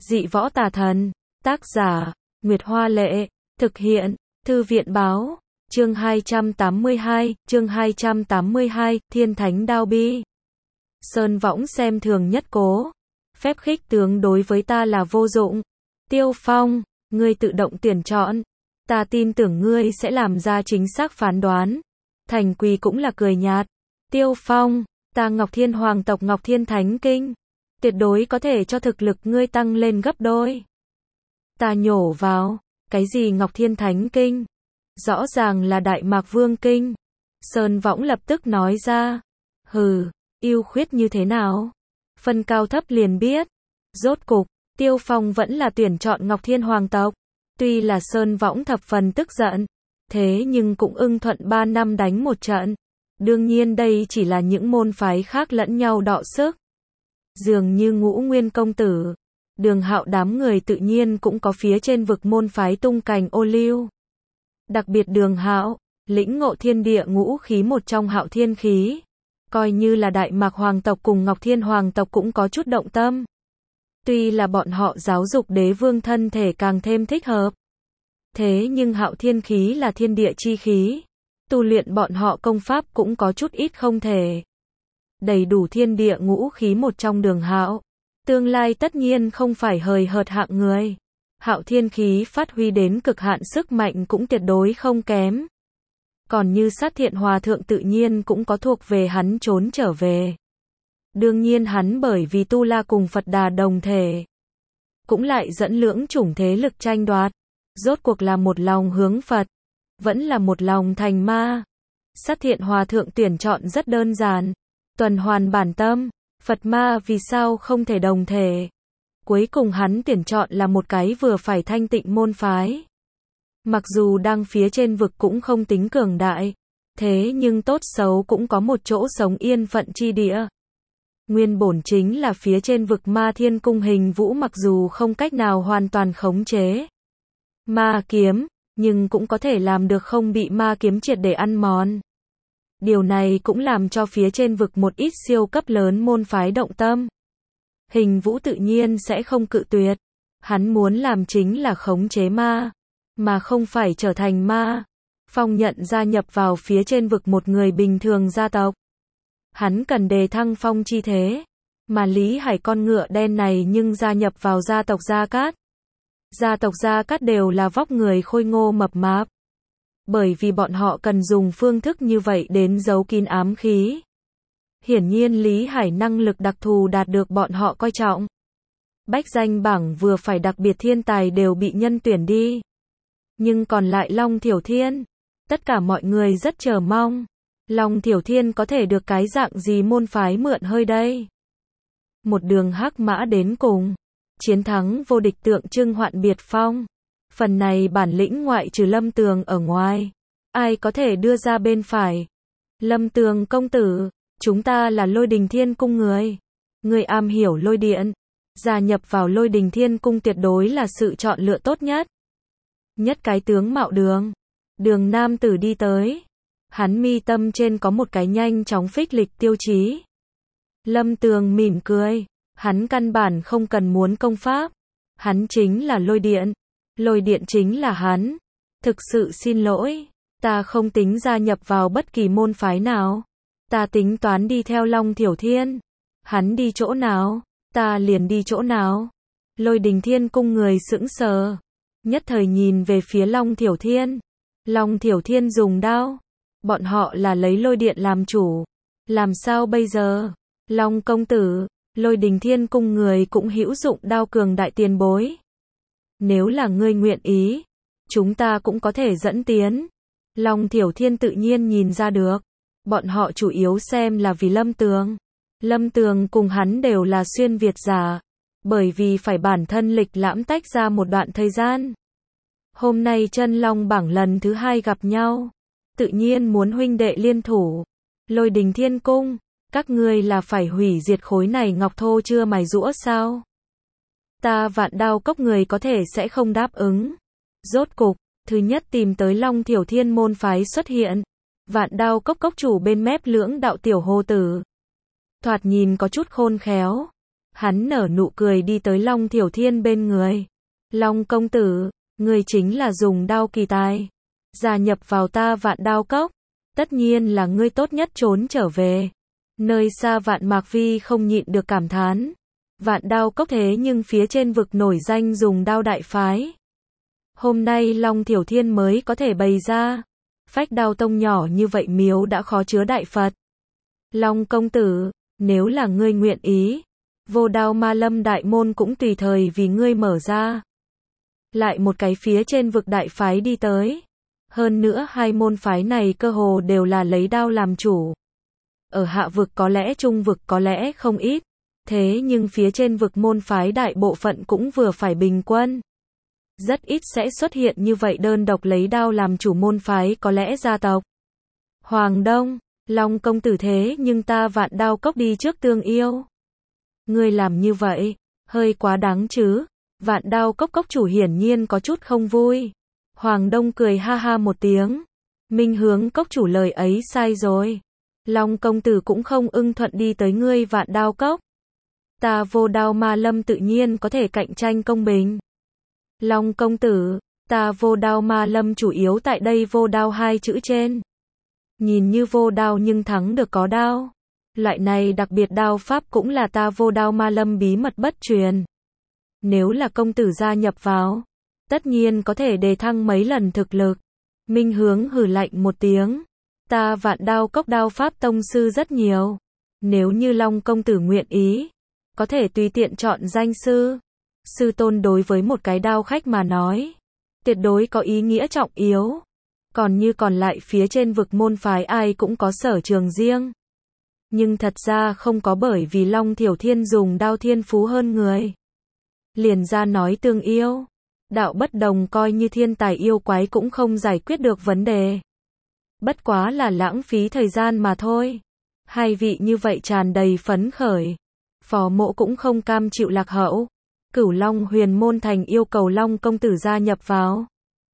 Dị võ tà thần. Tác giả, Nguyệt Hoa Lệ. Thực hiện, Thư viện Báo. Chương 282, Thiên Thánh Đao Bi. Sơn Võng xem thường nhất Cố. Phép khích tướng đối với ta là vô dụng. Tiêu Phong, ngươi tự động tuyển chọn. Ta tin tưởng ngươi sẽ làm ra chính xác phán đoán. Thành Quỳ cũng là cười nhạt. Tiêu Phong, ta Ngọc Thiên Hoàng tộc Ngọc Thiên Thánh Kinh. Tuyệt đối có thể cho thực lực ngươi tăng lên gấp đôi. Ta nhổ vào, cái gì Ngọc Thiên Thánh Kinh? Rõ ràng là Đại Mạc Vương Kinh. Sơn Võng lập tức nói ra. Hừ, ưu khuyết như thế nào? Phân cao thấp liền biết. Rốt cục, Tiêu Phong vẫn là tuyển chọn Ngọc Thiên Hoàng tộc. Tuy là Sơn Võng thập phần tức giận, thế nhưng cũng ưng thuận 3 năm đánh một trận. Đương nhiên đây chỉ là những môn phái khác lẫn nhau đọ sức. Dường như Ngũ Nguyên công tử, Đường Hạo đám người tự nhiên cũng có phía trên vực môn phái tung cành ô liu. Đặc biệt Đường Hạo, lĩnh ngộ thiên địa ngũ khí một trong Hạo Thiên khí. Coi như là Đại Mạc Hoàng tộc cùng Ngọc Thiên Hoàng tộc cũng có chút động tâm. Tuy là bọn họ giáo dục đế vương thân thể càng thêm thích hợp. Thế nhưng Hạo Thiên khí là thiên địa chi khí. Tu luyện bọn họ công pháp cũng có chút ít không thể. Đầy đủ thiên địa ngũ khí một trong Đường Hạo. Tương lai tất nhiên không phải hời hợt hạng người. Hạo Thiên khí phát huy đến cực hạn sức mạnh cũng tuyệt đối không kém. Còn như Sát Thiện Hòa Thượng tự nhiên cũng có thuộc về hắn trốn trở về. Đương nhiên hắn bởi vì Tu La cùng Phật Đà đồng thể, cũng lại dẫn lưỡng chủng thế lực tranh đoạt. Rốt cuộc là một lòng hướng Phật, vẫn là một lòng thành ma. Sát Thiện Hòa Thượng tuyển chọn rất đơn giản. Tuần hoàn bản tâm, Phật ma vì sao không thể đồng thể. Cuối cùng hắn tuyển chọn là một cái vừa phải thanh tịnh môn phái. Mặc dù đang phía trên vực cũng không tính cường đại, thế nhưng tốt xấu cũng có một chỗ sống yên phận chi địa. Nguyên bổn chính là phía trên vực Ma Thiên Cung Hình Vũ, mặc dù không cách nào hoàn toàn khống chế ma kiếm, nhưng cũng có thể làm được không bị ma kiếm triệt để ăn mòn. Điều này cũng làm cho phía trên vực một ít siêu cấp lớn môn phái động tâm. Hình Vũ tự nhiên sẽ không cự tuyệt. Hắn muốn làm chính là khống chế ma, mà không phải trở thành ma. Phong Nhận gia nhập vào phía trên vực một người bình thường gia tộc. Hắn cần đề thăng phong chi thế. Mà Lý Hải con ngựa đen này nhưng gia nhập vào gia tộc Gia Cát. Gia tộc Gia Cát đều là vóc người khôi ngô mập mạp. Bởi vì bọn họ cần dùng phương thức như vậy đến giấu kín ám khí. Hiển nhiên Lý Hải năng lực đặc thù đạt được bọn họ coi trọng. Bách danh bảng vừa phải đặc biệt thiên tài đều bị nhân tuyển đi. Nhưng còn lại Long Thiểu Thiên, tất cả mọi người rất chờ mong. Long Thiểu Thiên có thể được cái dạng gì môn phái mượn hơi đây? Một đường hắc mã đến cùng. Chiến thắng vô địch tượng trưng hoạn biệt phong. Phần này bản lĩnh ngoại trừ Lâm Tường ở ngoài, ai có thể đưa ra bên phải? Lâm Tường công tử, chúng ta là Lôi Đình Thiên Cung người. Người am hiểu lôi điện. Gia nhập vào Lôi Đình Thiên Cung tuyệt đối là sự chọn lựa tốt nhất. Nhất cái tướng mạo Đường. Đường nam tử đi tới. Hắn mi tâm trên có một cái nhanh chóng phích lịch tiêu chí. Lâm Tường mỉm cười. Hắn căn bản không cần muốn công pháp. Hắn chính là lôi điện. Lôi điện chính là hắn. Thực sự xin lỗi. Ta không tính gia nhập vào bất kỳ môn phái nào. Ta tính toán đi theo Long Thiểu Thiên. Hắn đi chỗ nào, ta liền đi chỗ nào. Lôi Đình Thiên Cung người sững sờ. Nhất thời nhìn về phía Long Thiểu Thiên. Long Thiểu Thiên dùng đao. Bọn họ là lấy lôi điện làm chủ. Làm sao bây giờ? Long công tử, Lôi Đình Thiên Cung người cũng hữu dụng đao cường đại tiền bối. Nếu là ngươi nguyện ý, chúng ta cũng có thể dẫn tiến. Long Thiểu Thiên tự nhiên nhìn ra được. Bọn họ chủ yếu xem là vì Lâm Tường. Lâm Tường cùng hắn đều là xuyên Việt giả. Bởi vì phải bản thân lịch lãm tách ra một đoạn thời gian. Hôm nay chân long bảng lần thứ 2 gặp nhau. Tự nhiên muốn huynh đệ liên thủ. Lôi Đình Thiên Cung, các ngươi là phải hủy diệt khối này ngọc thô chưa mài giũa sao? Ta Vạn Đao Cốc người có thể sẽ không đáp ứng. Rốt cục, thứ nhất tìm tới Long Thiểu Thiên môn phái xuất hiện. Vạn Đao Cốc cốc chủ bên mép lưỡng đạo tiểu hồ tử. Thoạt nhìn có chút khôn khéo. Hắn nở nụ cười đi tới Long Thiểu Thiên bên người. Long công tử, ngươi chính là dùng đao kỳ tài. Gia nhập vào ta Vạn Đao Cốc. Tất nhiên là ngươi tốt nhất trốn trở về. Nơi xa Vạn Mạc Vi không nhịn được cảm thán. Vạn Đao Cốc thế nhưng phía trên vực nổi danh dùng đao đại phái. Hôm nay Long Thiểu Thiên mới có thể bày ra. Phách Đao Tông nhỏ như vậy miếu đã khó chứa đại Phật. Long công tử, nếu là ngươi nguyện ý, Vô Đao Ma Lâm đại môn cũng tùy thời vì ngươi mở ra. Lại một cái phía trên vực đại phái đi tới. Hơn nữa hai môn phái này cơ hồ đều là lấy đao làm chủ. Ở hạ vực có lẽ trung vực có lẽ không ít. Thế nhưng phía trên vực môn phái đại bộ phận cũng vừa phải bình quân. Rất ít sẽ xuất hiện như vậy đơn độc lấy đao làm chủ môn phái có lẽ gia tộc. Hoàng Đông, Long công tử thế nhưng ta Vạn Đao Cốc đi trước tương yêu. Ngươi làm như vậy, hơi quá đáng chứ. Vạn Đao Cốc cốc chủ hiển nhiên có chút không vui. Hoàng Đông cười ha ha một tiếng. Minh Hướng cốc chủ lời ấy sai rồi. Long công tử cũng không ưng thuận đi tới ngươi Vạn Đao Cốc. Ta Vô Đao Ma Lâm tự nhiên có thể cạnh tranh công bình. Long công tử, ta Vô Đao Ma Lâm chủ yếu tại đây vô đao hai chữ trên. Nhìn như vô đao nhưng thắng được có đao. Loại này đặc biệt đao pháp cũng là ta Vô Đao Ma Lâm bí mật bất truyền. Nếu là công tử gia nhập vào, tất nhiên có thể đề thăng mấy lần thực lực. Minh Hướng hừ lạnh một tiếng. Ta Vạn Đao Cốc đao pháp tông sư rất nhiều. Nếu như Long công tử nguyện ý, có thể tùy tiện chọn danh sư. Sư tôn đối với một cái đao khách mà nói, tuyệt đối có ý nghĩa trọng yếu. Còn như còn lại phía trên vực môn phái ai cũng có sở trường riêng. Nhưng thật ra không có bởi vì Long Thiểu Thiên dùng đao thiên phú hơn người. Liền ra nói tương yêu. Đạo bất đồng coi như thiên tài yêu quái cũng không giải quyết được vấn đề. Bất quá là lãng phí thời gian mà thôi. Hai vị như vậy tràn đầy phấn khởi. Phó Mộ cũng không cam chịu lạc hậu. Cửu Long Huyền Môn Thành yêu cầu Long công tử gia nhập vào.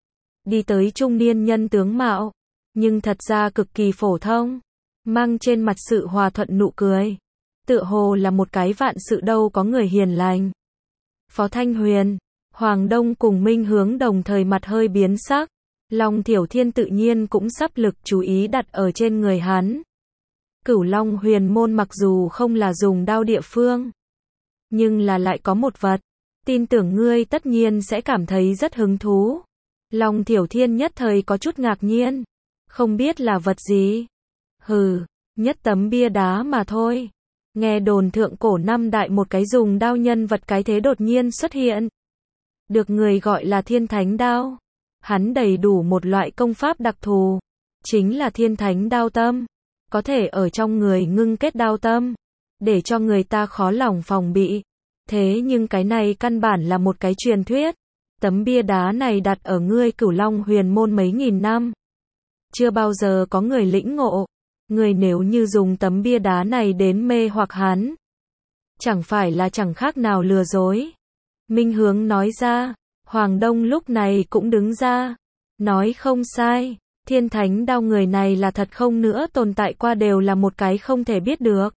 Đi tới trung niên nhân tướng mạo, nhưng thật ra cực kỳ phổ thông, mang trên mặt sự hòa thuận nụ cười. Tựa hồ là một cái vạn sự đâu có người hiền lành. Phó Thanh Huyền, Hoàng Đông cùng Minh Hướng đồng thời mặt hơi biến sắc. Long Thiểu Thiên tự nhiên cũng sắp lực chú ý đặt ở trên người hắn. Cửu Long Huyền Môn mặc dù không là dùng đao địa phương, nhưng là lại có một vật. Tin tưởng ngươi tất nhiên sẽ cảm thấy rất hứng thú. Long Thiểu Thiên nhất thời có chút ngạc nhiên. Không biết là vật gì. Hừ, nhất tấm bia đá mà thôi. Nghe đồn thượng cổ năm đại một cái dùng đao nhân vật cái thế đột nhiên xuất hiện. Được người gọi là Thiên Thánh Đao. Hắn đầy đủ một loại công pháp đặc thù. Chính là Thiên Thánh Đao Tâm. Có thể ở trong người ngưng kết đao tâm. Để cho người ta khó lòng phòng bị. Thế nhưng cái này căn bản là một cái truyền thuyết. Tấm bia đá này đặt ở ngươi Cửu Long Huyền Môn mấy nghìn năm. Chưa bao giờ có người lĩnh ngộ. Người nếu như dùng tấm bia đá này đến mê hoặc hắn, chẳng phải là chẳng khác nào lừa dối. Minh Hướng nói ra. Hoàng Đông lúc này cũng đứng ra. Nói không sai. Thiên Thánh Đao người này là thật không nữa tồn tại qua đều là một cái không thể biết được.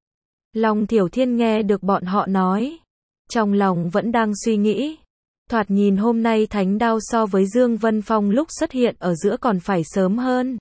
Long Thiểu Thiên nghe được bọn họ nói. Trong lòng vẫn đang suy nghĩ. Thoạt nhìn hôm nay Thánh Đao so với Dương Vân Phong lúc xuất hiện ở giữa còn phải sớm hơn.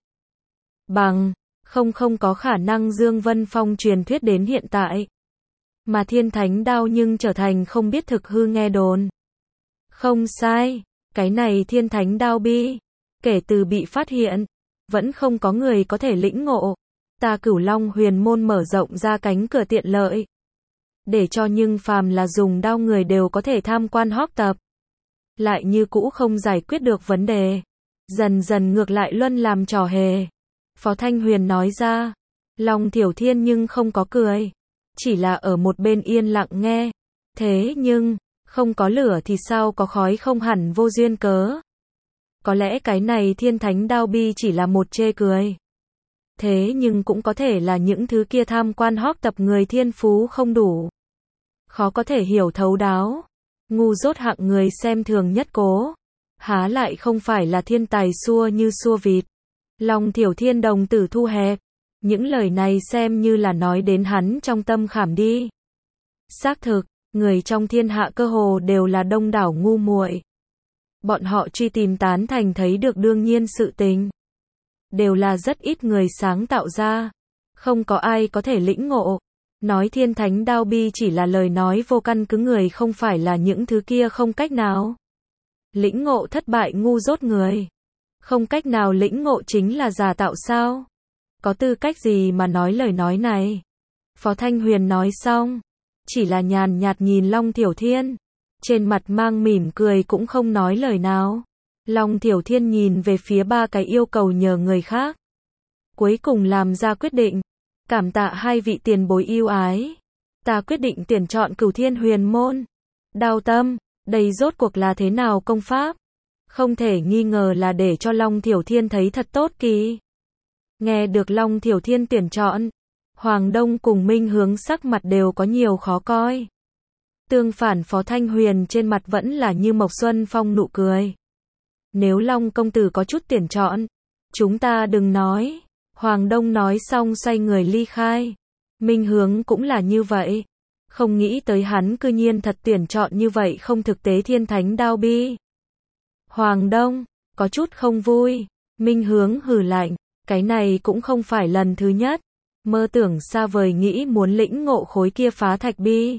Bằng, không có khả năng Dương Vân Phong truyền thuyết đến hiện tại. Mà Thiên Thánh Đao nhưng trở thành không biết thực hư nghe đồn. Không sai, cái này Thiên Thánh Đao bi, kể từ bị phát hiện, vẫn không có người có thể lĩnh ngộ. Ta Cửu Long Huyền Môn mở rộng ra cánh cửa tiện lợi. Để cho nhưng phàm là dùng đao người đều có thể tham quan học tập. Lại như cũ không giải quyết được vấn đề. Dần dần ngược lại luân làm trò hề. Phó Thanh Huyền nói ra. Long Thiểu Thiên nhưng không có cười. Chỉ là ở một bên yên lặng nghe. Thế nhưng, không có lửa thì sao có khói không hẳn vô duyên cớ. Có lẽ cái này Thiên Thánh Đao bi chỉ là một chê cười. Thế nhưng cũng có thể là những thứ kia tham quan học tập người thiên phú không đủ. Khó có thể hiểu thấu đáo. Ngu dốt hạng người xem thường nhất cố. Há lại không phải là thiên tài xua như xua vịt. Long Thiểu Thiên đồng tử thu hẹp. Những lời này xem như là nói đến hắn trong tâm khảm đi. Xác thực, người trong thiên hạ cơ hồ đều là đông đảo ngu muội. Bọn họ truy tìm tán thành thấy được đương nhiên sự tình. Đều là rất ít người sáng tạo ra. Không có ai có thể lĩnh ngộ. Nói thiên thánh đao bi chỉ là lời nói vô căn cứ người không phải là những thứ kia không cách nào. Lĩnh ngộ thất bại ngu dốt người. Không cách nào lĩnh ngộ chính là giả tạo sao? Có tư cách gì mà nói lời nói này? Phó Thanh Huyền nói xong. Chỉ là nhàn nhạt nhìn Long Thiểu Thiên. Trên mặt mang mỉm cười cũng không nói lời nào. Long Thiểu Thiên nhìn về phía ba cái yêu cầu nhờ người khác. Cuối cùng làm ra quyết định. Cảm tạ hai vị tiền bối yêu ái. Ta quyết định tuyển chọn Cửu Thiên Huyền Môn. Đao tâm, đây rốt cuộc là thế nào công pháp? Không thể nghi ngờ là để cho Long Thiểu Thiên thấy thật tốt kỳ. Nghe được Long Thiểu Thiên tuyển chọn, Hoàng Đông cùng Minh Hướng sắc mặt đều có nhiều khó coi. Tương phản Phó Thanh Huyền trên mặt vẫn là như Mộc Xuân Phong nụ cười. Nếu Long công tử có chút tuyển chọn, chúng ta đừng nói. Hoàng Đông nói xong xoay người ly khai. Minh Hướng cũng là như vậy. Không nghĩ tới hắn cư nhiên thật tuyển chọn như vậy không thực tế thiên thánh đao bi. Hoàng Đông, có chút không vui. Minh Hướng hừ lạnh, cái này cũng không phải lần thứ nhất. Mơ tưởng xa vời nghĩ muốn lĩnh ngộ khối kia phá thạch bi.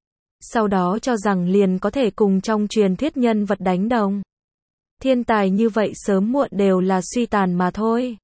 Sau đó cho rằng liền có thể cùng trong truyền thuyết nhân vật đánh đồng. Thiên tài như vậy sớm muộn đều là suy tàn mà thôi.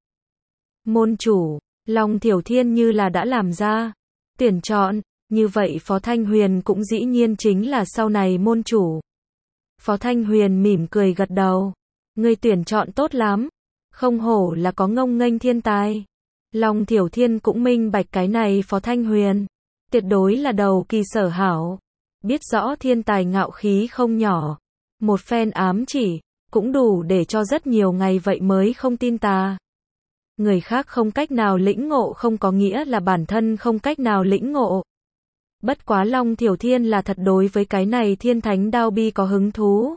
Môn chủ, Long Thiểu Thiên như là đã làm ra. Tuyển chọn, như vậy Phó Thanh Huyền cũng dĩ nhiên chính là sau này môn chủ. Phó Thanh Huyền mỉm cười gật đầu. Ngươi tuyển chọn tốt lắm. Không hổ là có ngông nghênh thiên tài. Long Thiểu Thiên cũng minh bạch cái này Phó Thanh Huyền. Tuyệt đối là đầu kỳ sở hảo. Biết rõ thiên tài ngạo khí không nhỏ. Một phen ám chỉ, cũng đủ để cho rất nhiều ngày vậy mới không tin ta. Người khác không cách nào lĩnh ngộ không có nghĩa là bản thân không cách nào lĩnh ngộ. Bất quá Long Thiểu Thiên là thật đối với cái này thiên thánh đao bi có hứng thú.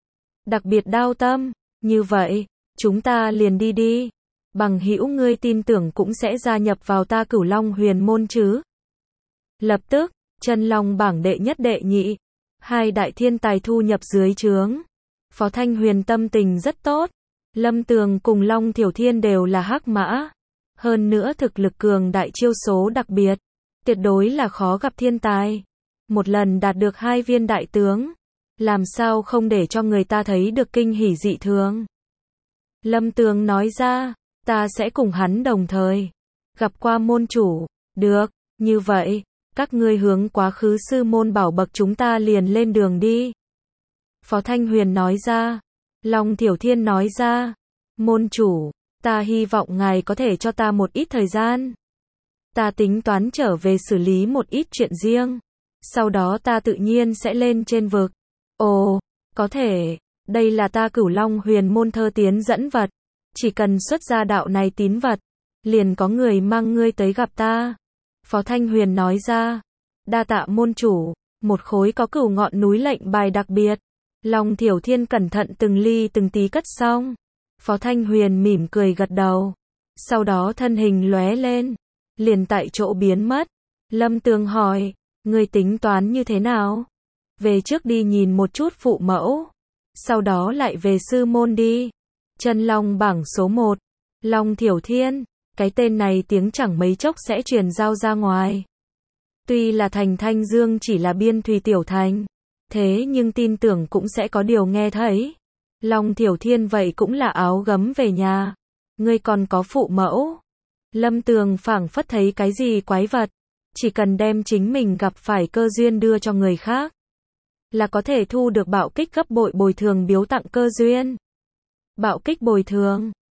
Đặc biệt đao tâm, như vậy, chúng ta liền đi đi. Bằng hữu ngươi tin tưởng cũng sẽ gia nhập vào ta Cửu Long Huyền Môn chứ. Lập tức, chân long bảng đệ nhất đệ nhị. Hai đại thiên tài thu nhập dưới trướng. Phó Thanh Huyền tâm tình rất tốt. Lâm Tường cùng Long Thiểu Thiên đều là hắc mã. Hơn nữa thực lực cường đại chiêu số đặc biệt. Tuyệt đối là khó gặp thiên tài. Một lần đạt được 2 viên đại tướng. Làm sao không để cho người ta thấy được kinh hỉ dị thường. Lâm Tường nói ra, ta sẽ cùng hắn đồng thời. Gặp qua môn chủ. Được, như vậy, các ngươi hướng quá khứ sư môn bảo bậc chúng ta liền lên đường đi. Phó Thanh Huyền nói ra. Long Thiểu Thiên nói ra. Môn chủ, ta hy vọng ngài có thể cho ta một ít thời gian. Ta tính toán trở về xử lý một ít chuyện riêng. Sau đó ta tự nhiên sẽ lên trên vực. Ồ, có thể. Đây là ta Cửu Long Huyền Môn thơ tiến dẫn vật. Chỉ cần xuất ra đạo này tín vật. Liền có người mang ngươi tới gặp ta. Phó Thanh Huyền nói ra. Đa tạ môn chủ. Một khối có cửu ngọn núi lệnh bài đặc biệt. Long Thiểu Thiên cẩn thận từng ly từng tí cất xong. Phó Thanh Huyền mỉm cười gật đầu. Sau đó thân hình lóe lên. Liền tại chỗ biến mất. Lâm Tường hỏi. Ngươi tính toán như thế nào? Về trước đi nhìn một chút phụ mẫu. Sau đó lại về sư môn đi. Chân long bảng số 1. Long Thiểu Thiên. Cái tên này tiếng chẳng mấy chốc sẽ truyền giao ra ngoài. Tuy là thành Thanh Dương chỉ là biên thùy tiểu thành. Thế nhưng tin tưởng cũng sẽ có điều nghe thấy. Long Thiểu Thiên vậy cũng là áo gấm về nhà. Ngươi còn có phụ mẫu. Lâm Tường phảng phất thấy cái gì quái vật. Chỉ cần đem chính mình gặp phải cơ duyên đưa cho người khác. Là có thể thu được bạo kích gấp bội bồi thường biếu tặng cơ duyên. Bạo kích bồi thường.